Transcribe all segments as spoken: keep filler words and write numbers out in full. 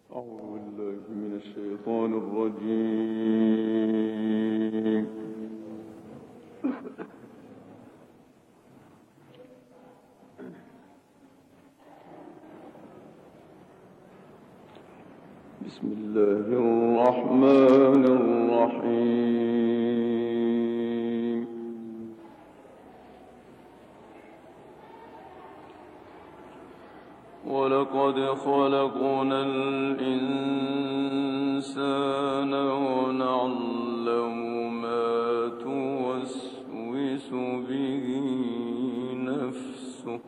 أعوذ بالله من الشيطان الرجيم. بسم الله الرحمن الرحيم. ولقد خلقنا الإنسان ونعلم ما توسوس به نفسه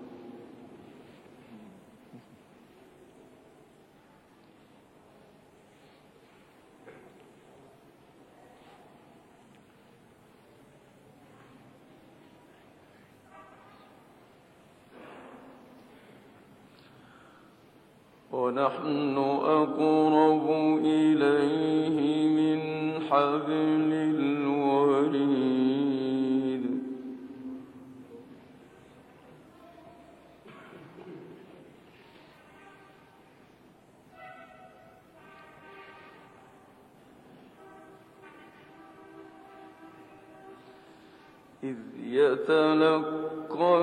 ونحن أقرب إليه من حبل الوريد. إذ يتلقى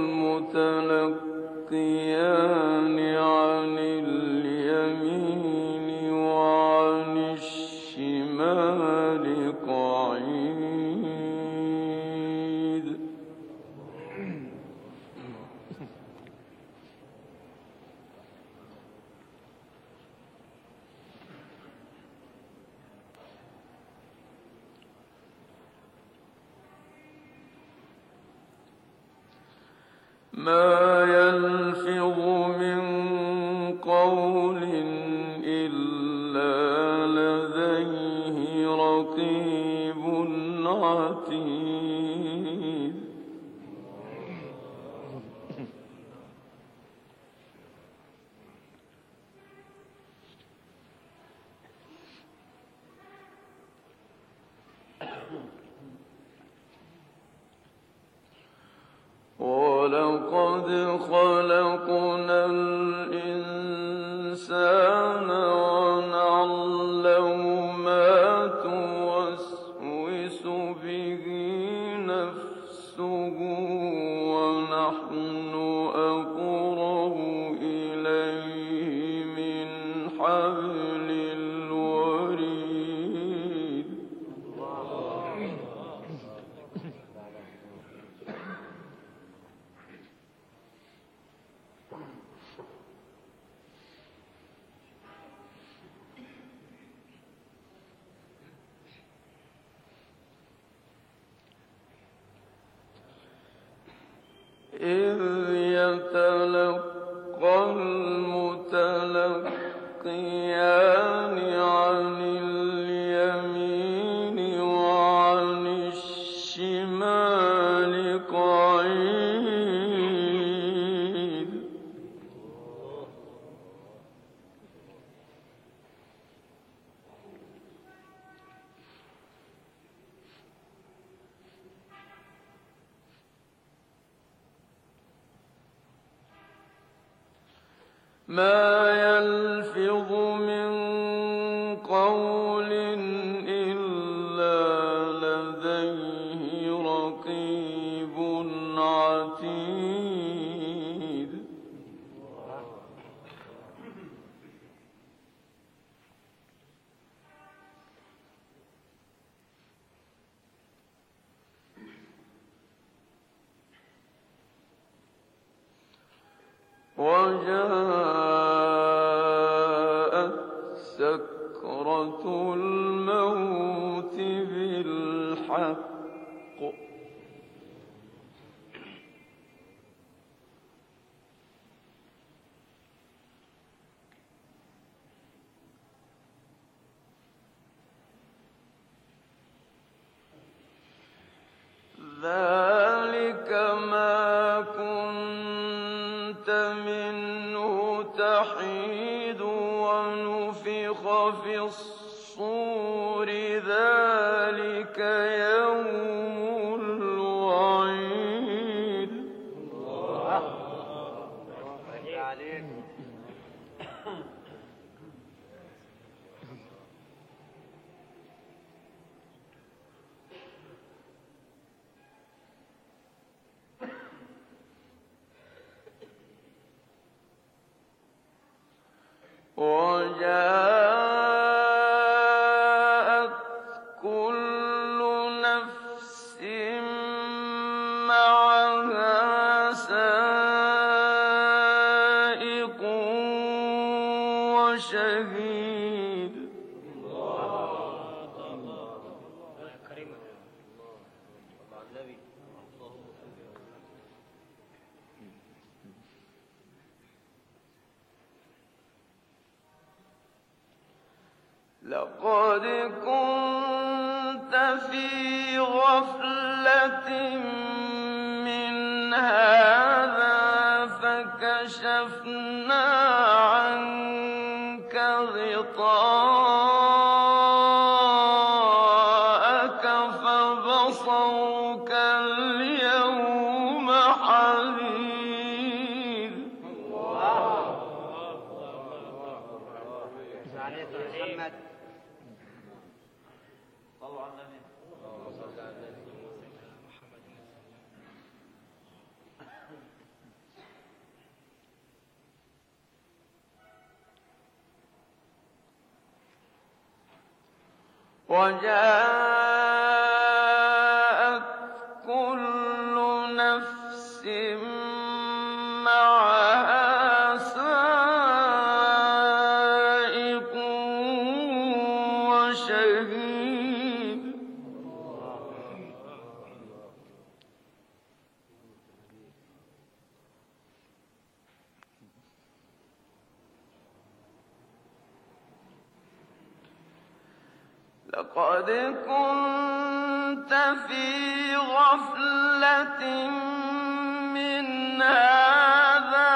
المتلقيان عن اليمين وعن الشمال قعيد. ما يلفظ من قول إلا لديه رقيب عتيد. ولقد خلقنا الإنسان ونعلم ما توسوس به نفسه ونحن أقرب إليه من حبل الوريد. إذ يتلقى المتلقيان عن اليمين وعن الشمال قعيد. ما يلفظ من قول إلا لديه رقيب عتيد. وجاءت سكرة الموت بالحق. ذلك ما كنت منه تحيد ونفخ في الصور ذلك يوم الوعيد. وجاءت كل نفس معها سائق وشهيد لقد كنت في غفلة من هذا فكشفنا عنك غطاءك فبصرك اليوم حديد وجاءت كل نفس معها سائق وشهيد لقد كنت في غفلة من هذا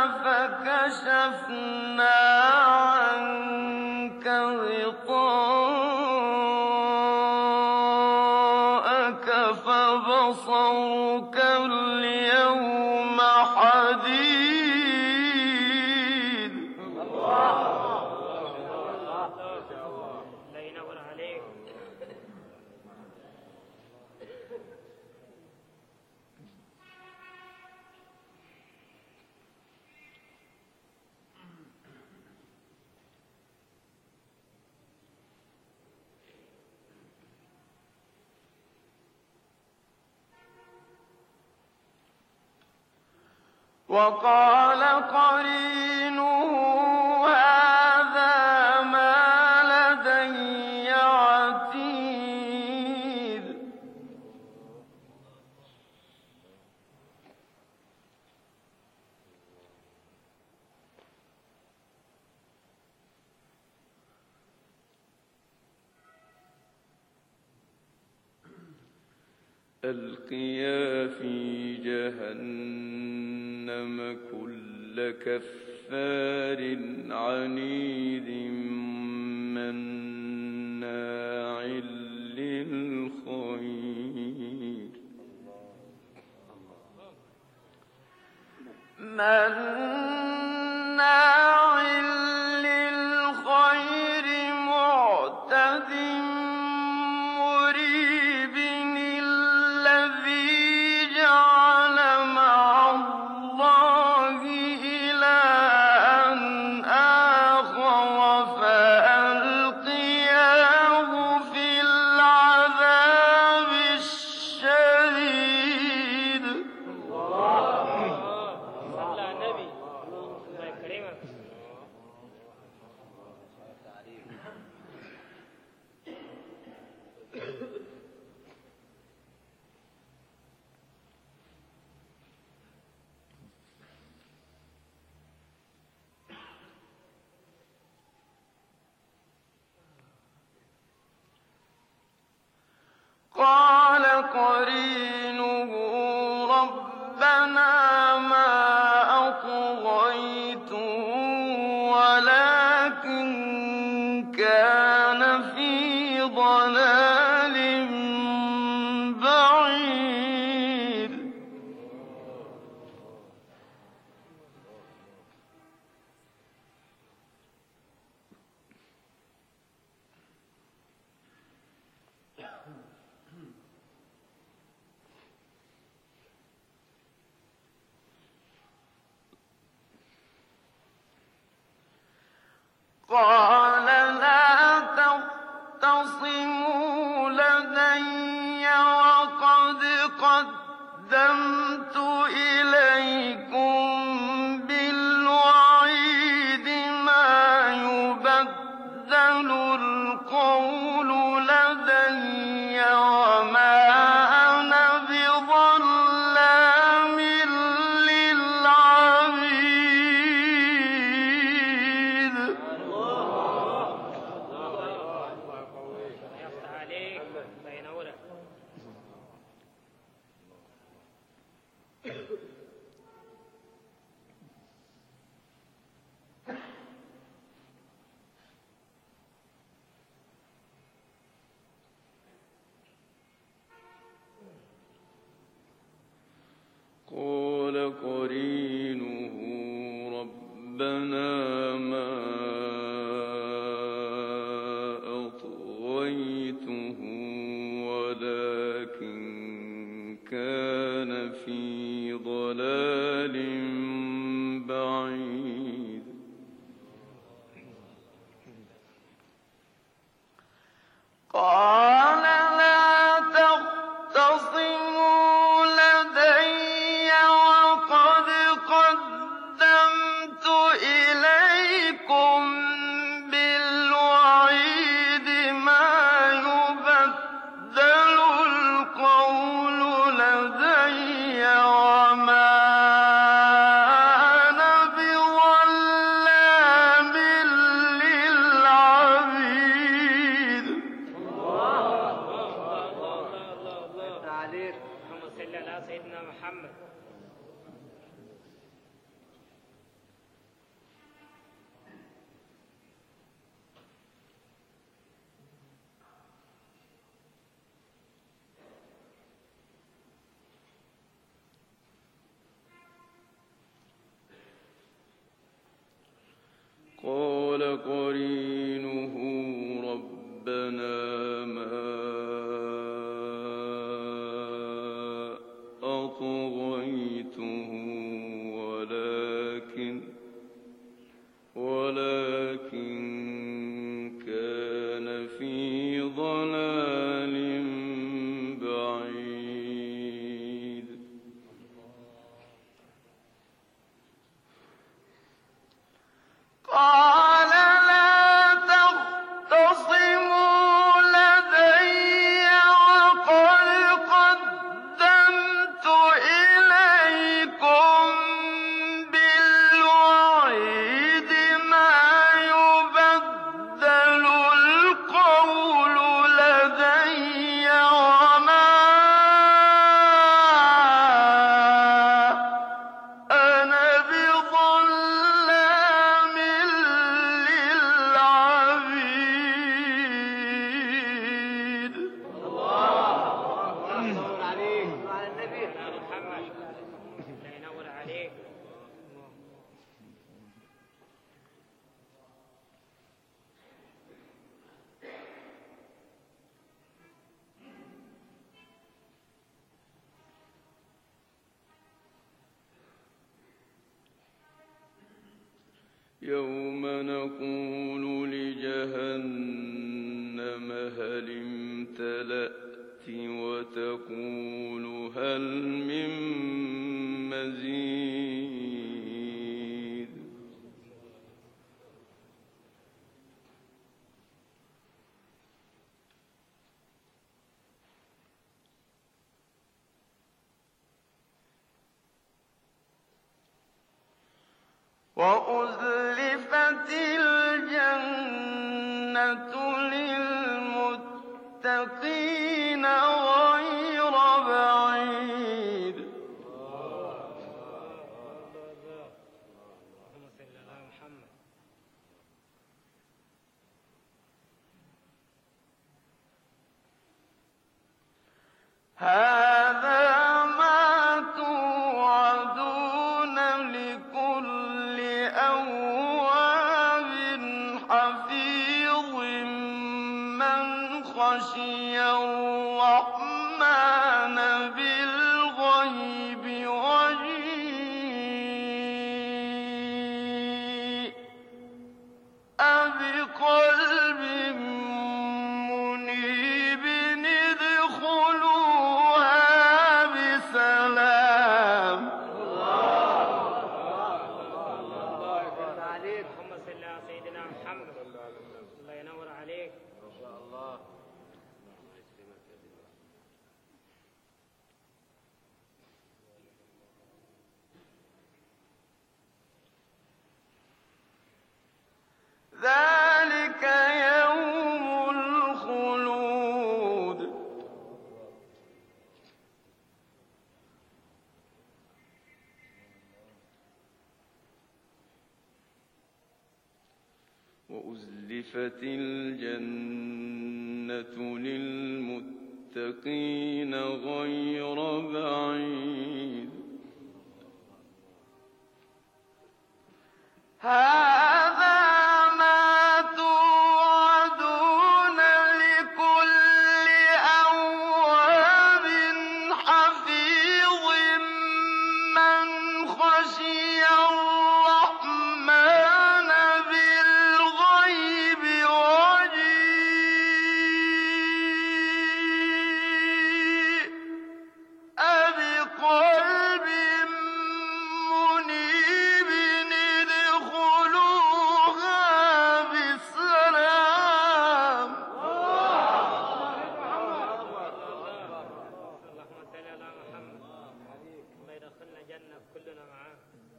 فكشفنا عنك غطاءك فبصرك اليوم حديد وقال قرينه هذا ما لدي عتيد ألقيا في جهنم كل كفار عنيد مناع للخير مناع للخير معتد مريب الذي جعل مع الله إلها آخر فألقياه في العذاب الشديد قال قرينه ربنا ما أطغيته ولكن كان في ضلال بعيد قَالَ لَا تَخْتَصِمُوا لَدَيَّ وَقَدْ قَدَّمْتُ إِلَيْكُم بِالْوَعِيدِ مَا يُبَدَّلُ الْقَوْلُ لَدَيَّ وَمَا أَنَا بِظَلَّامٍ لِّلْعَبِيدِ. قَالَ قَرِينُهُ رَبَّنَا مَا أَطْغَيْتُهُ وَلَٰكِن كَانَ فِي ضَلَالٍ بَعِيدٍ. قَالَ لَا تَخْتَصِمُوا لَدَيَّ وَقَدْ قَدَّمْتُ إِلَيْكُم بِالْوَعِيدِ مَا يُبَدَّلُ الْقَوْلُ لَدَيَّ وَمَا أَنَا بِظَلَّامٍ لِّلْعَبِيدِ. اللهم صل على سيدنا محمد. قَالَ قَرِينُهُ رَبَّنَا مَا أَطْغَيْتُهُ وَلَٰكِن وَلَٰكِن كَانَ فِي ضَلَالٍ بَعِيدٍ. قَالَ لَا تَخْتَصِمُوا لَدَيَّ وَقَدْ قَدَّمْتُ إِلَيْكُم بِالْوَعِيدِ مَا يُبَدَّلُ الْقَوْلُ لَدَيَّ وَمَا أَنَا بِظَلَّامٍ لِّلْعَبِيدِ. يَوْمَ نَقُولُ لِجَهَنَّمَ هَلِ امْتَلَأْتِ وَتَقُولُ هَلْ مِن مَّزِيدٍ. وَأُزْلِفَتِ الْجَنَّةُ لِلْمُتَّقِينَ غَيْرَ بَعِيدٍ. هَٰذَا مَا تُوعَدُونَ لِكُلِّ أَوَّابٍ حَفِيظٍ مَّنْ خَشِيَ الرَّحْمَٰنَ بِالْغَيْبِ وَجِيءَ وأزلفت الجنة للمتقين غير بعيد هذا ما توعدون لكل أواب حفيظ من خشي الرحمن بالغيب وجيء بقلب منيب ادخلوها بسلام اللهم صل على محمد. الله يدخلنا جنة كلنا معاه.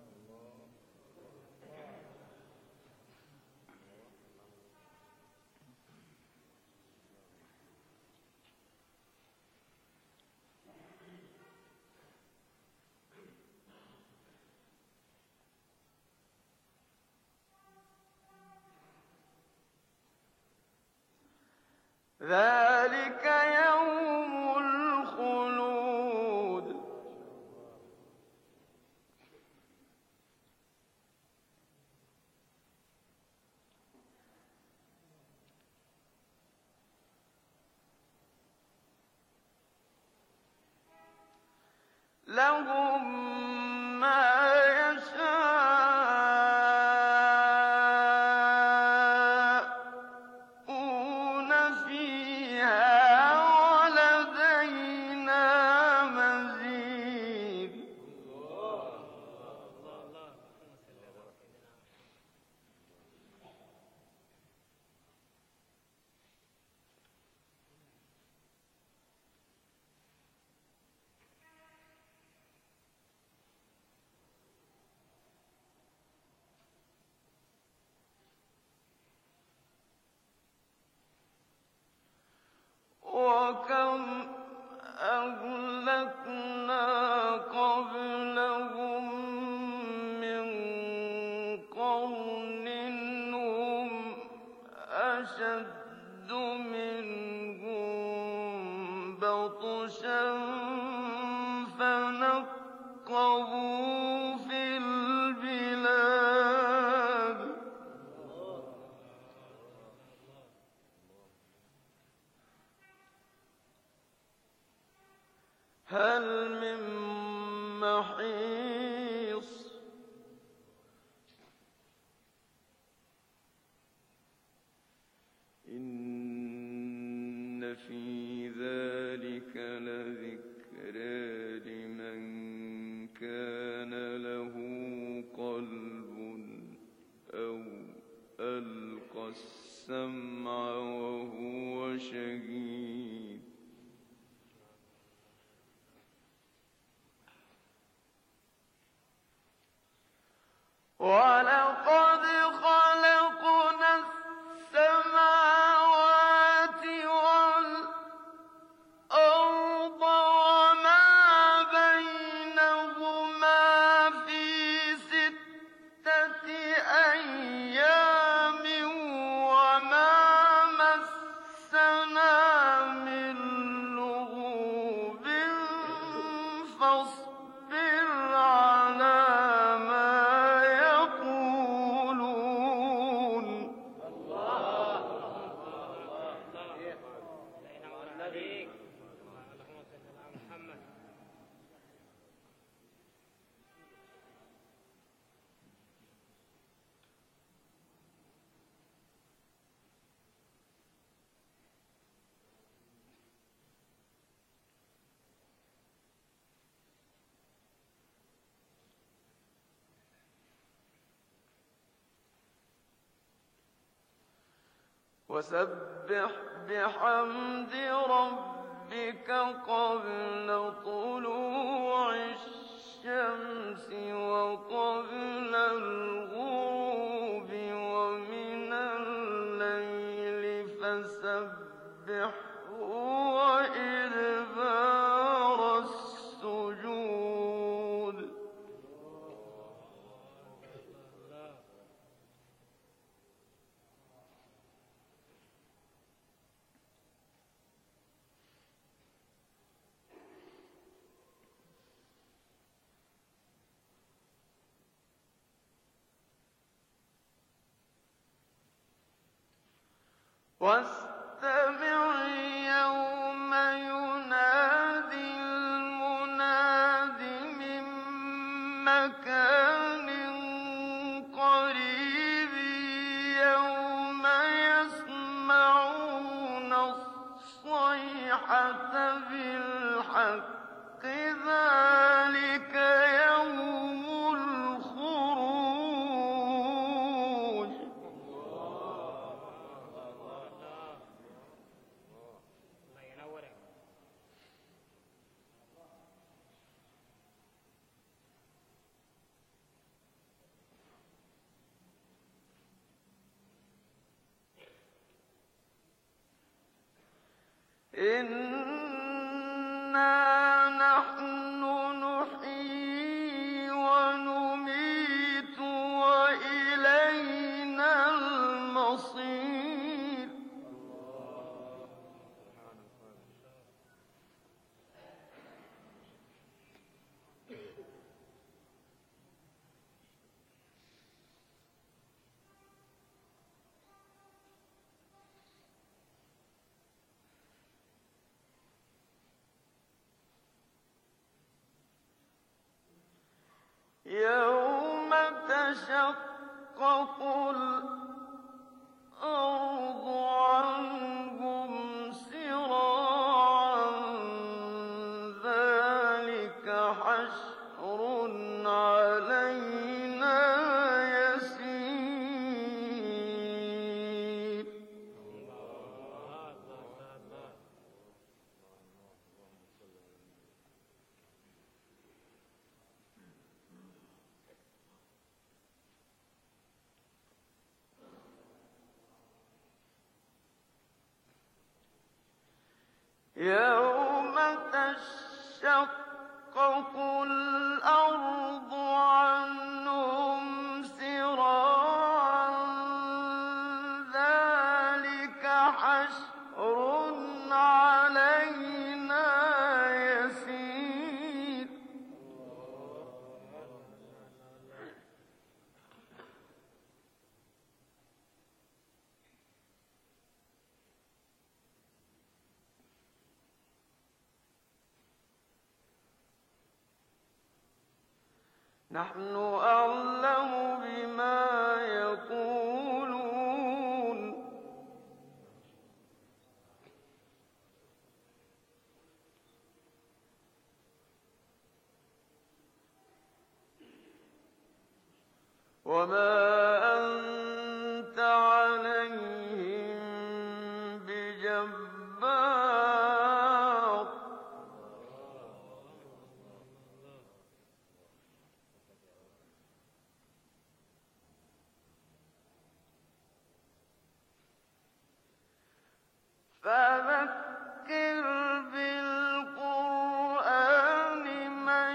ذلك يوم الخلود لهم ما يشاءون فيها ولدينا مزيد الله الله. اللهم صل على سيدنا وكم أهلكنا قبلهم من قرن هم أشد منهم بطشا فنقبوا في البلاد هل من محيص إن في ذلك لذكرى لمن كان له قلب أو ألقى السمع وهو شهيد ولقد خلقنا السماوات والأرض وما بينهما في ستة أيام وما مسنا من لغوب فاصبر على ما يقولون عليك. اللهم صل على محمد. وسبح بحمد ربك قبل طلوع الشمس وقبل الغروب ومن الليل فسبحه وإدبار السجود واستمع يوم ينادي المناد من مكان قريب يوم يسمعون الصيحة بالحق ذلك يوم الخروج. الله ينورك. إنا نحن نحيي ونميت وإلينا المصير. يوم تشقق الأرض عنهم سراعا ذلك حشر علينا يسير. يوم تشقق الأرض عنهم سراعا ذلك حشر علينا يسير. نحن أعلم بما يقولون وما أنت عليهم بجبار. فذكر بالقرآن من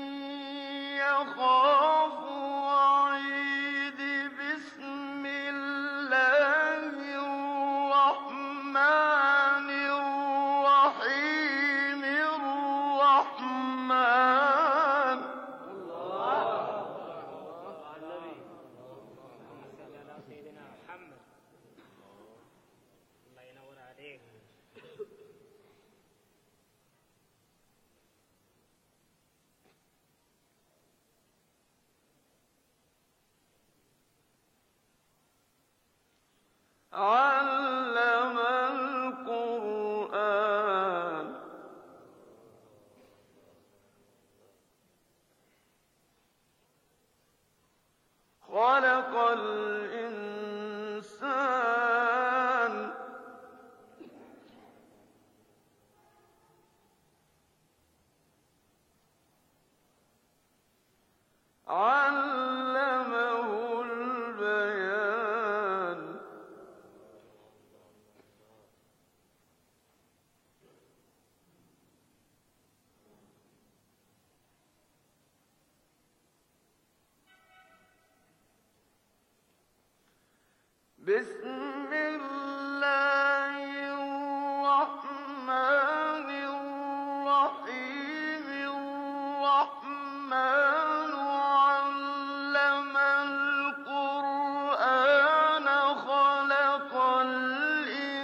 يخاف وعيد. بسم الله الرحمن الرحيم. الرحمن اللهم صل على سيدنا محمد. الله ينور عليك. علم القرآن. خلق الإنسان. علمه البيان. بسم الله الرحمن الرحيم. الرحمن علم القرآن. خلق الإنسان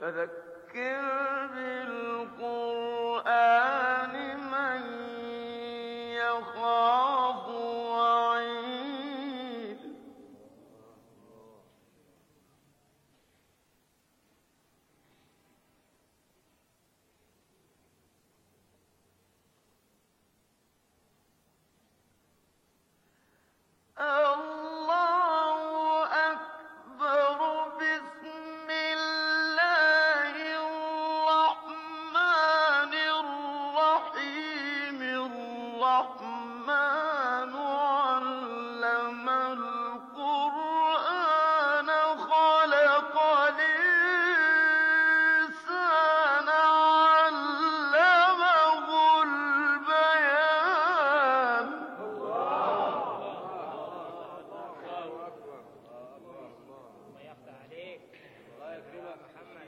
فذكر بالقرآن من يخاف وعيد الله أكبر بسم الله الرحمن الرحيم الرحمن علم القرآن خلق الإنسان علمه البيان الله يفتح عليك. الله يكرمك محمد.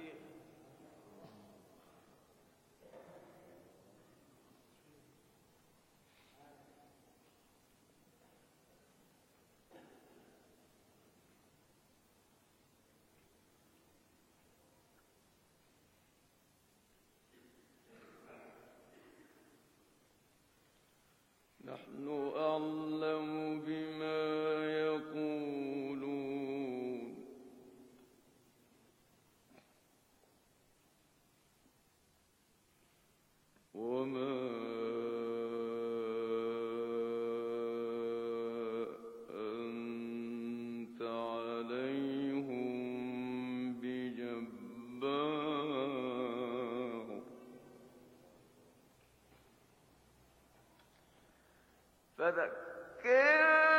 نحن أعلم بما يقولون وما أنت عليهم بجبار فذكر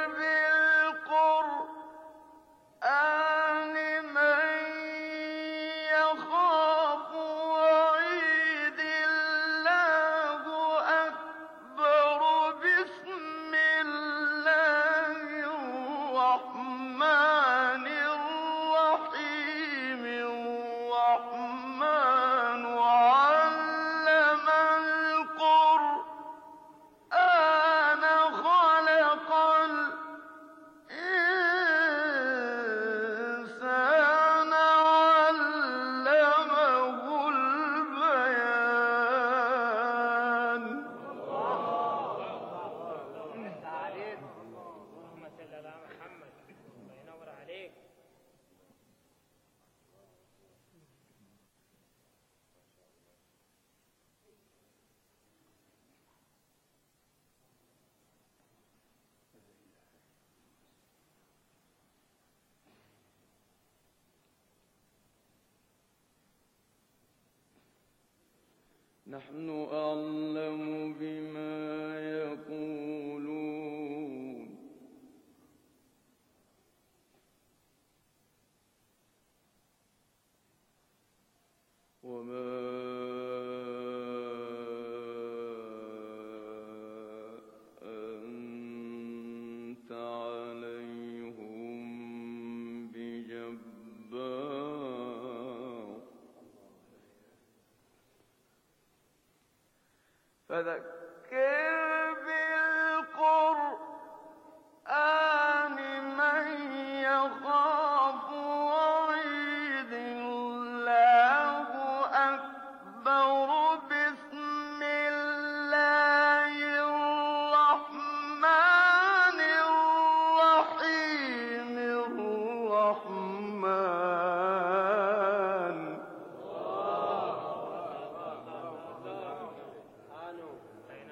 بالقرآن من يخاف وعيد الله أكبر بسم الله الرحمن الرحيم الرحمن علم القرآن خلق الإنسان علمه البيان اللهم صل على محمد. الله ينور عليك. نحن أعلم بما يقولون وما أنت عليهم بجبار فذكر بالقرآن من يخاف وعيد الله أكبر بسم الله الرحمن الرحيم الرحمن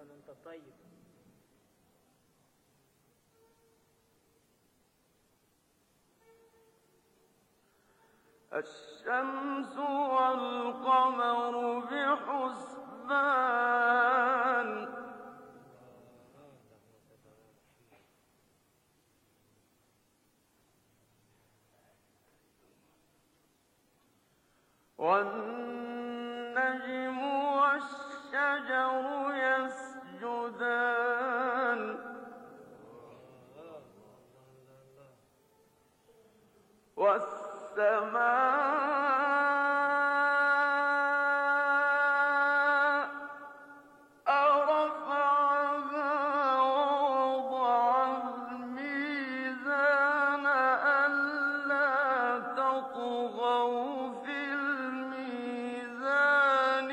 سنة وأنت طيب. الشمس والقمر بحسبان والنجم والشجر يسجدان والسماء رفعها ووضع الميزان ألا تطغوا في الميزان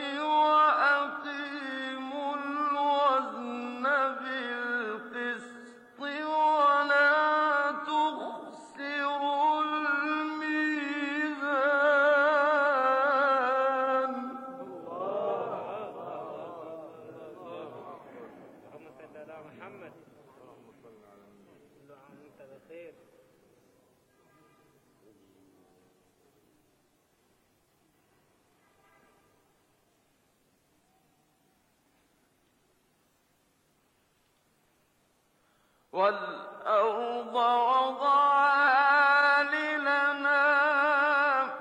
وأقيموا الوزن بالقسط ولا تخسروا الميزان. اللهم صل على محمد. كل عام وأنت بخير. والأرض وضعها للأنام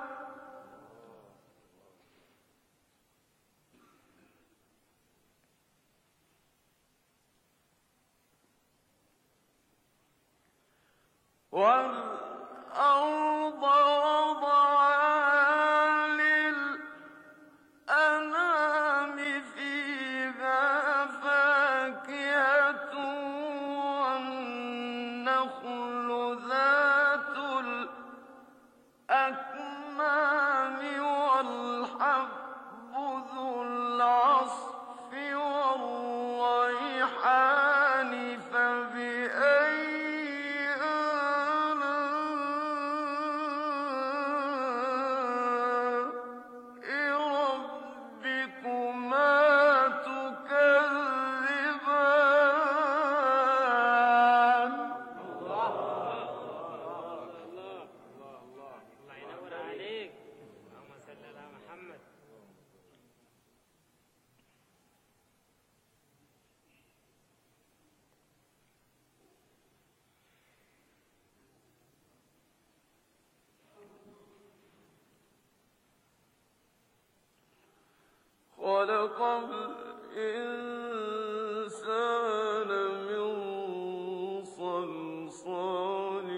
والأرض وضعها للأنام فيها فاكهة والنخل ذات الأكمام والحب ذو العصف والريحان فبأي آلاء ربكما تكذبان. الله ينور عليك. اللهم صل على محمد. خلق الإنسان من صلصال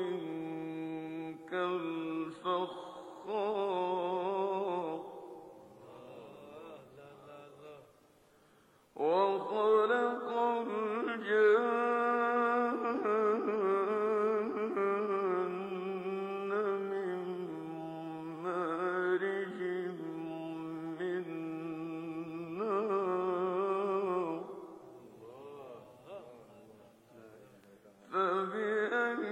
كالفخار وخلق الجن من مارج من نار فبأي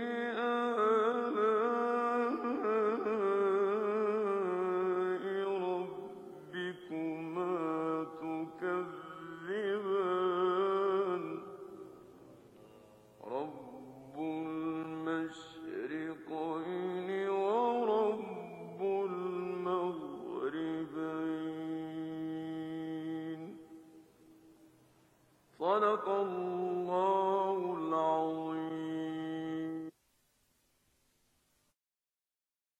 آلاء ربكما تكذبان. رب المشرقين ورب المغربين. صدق الله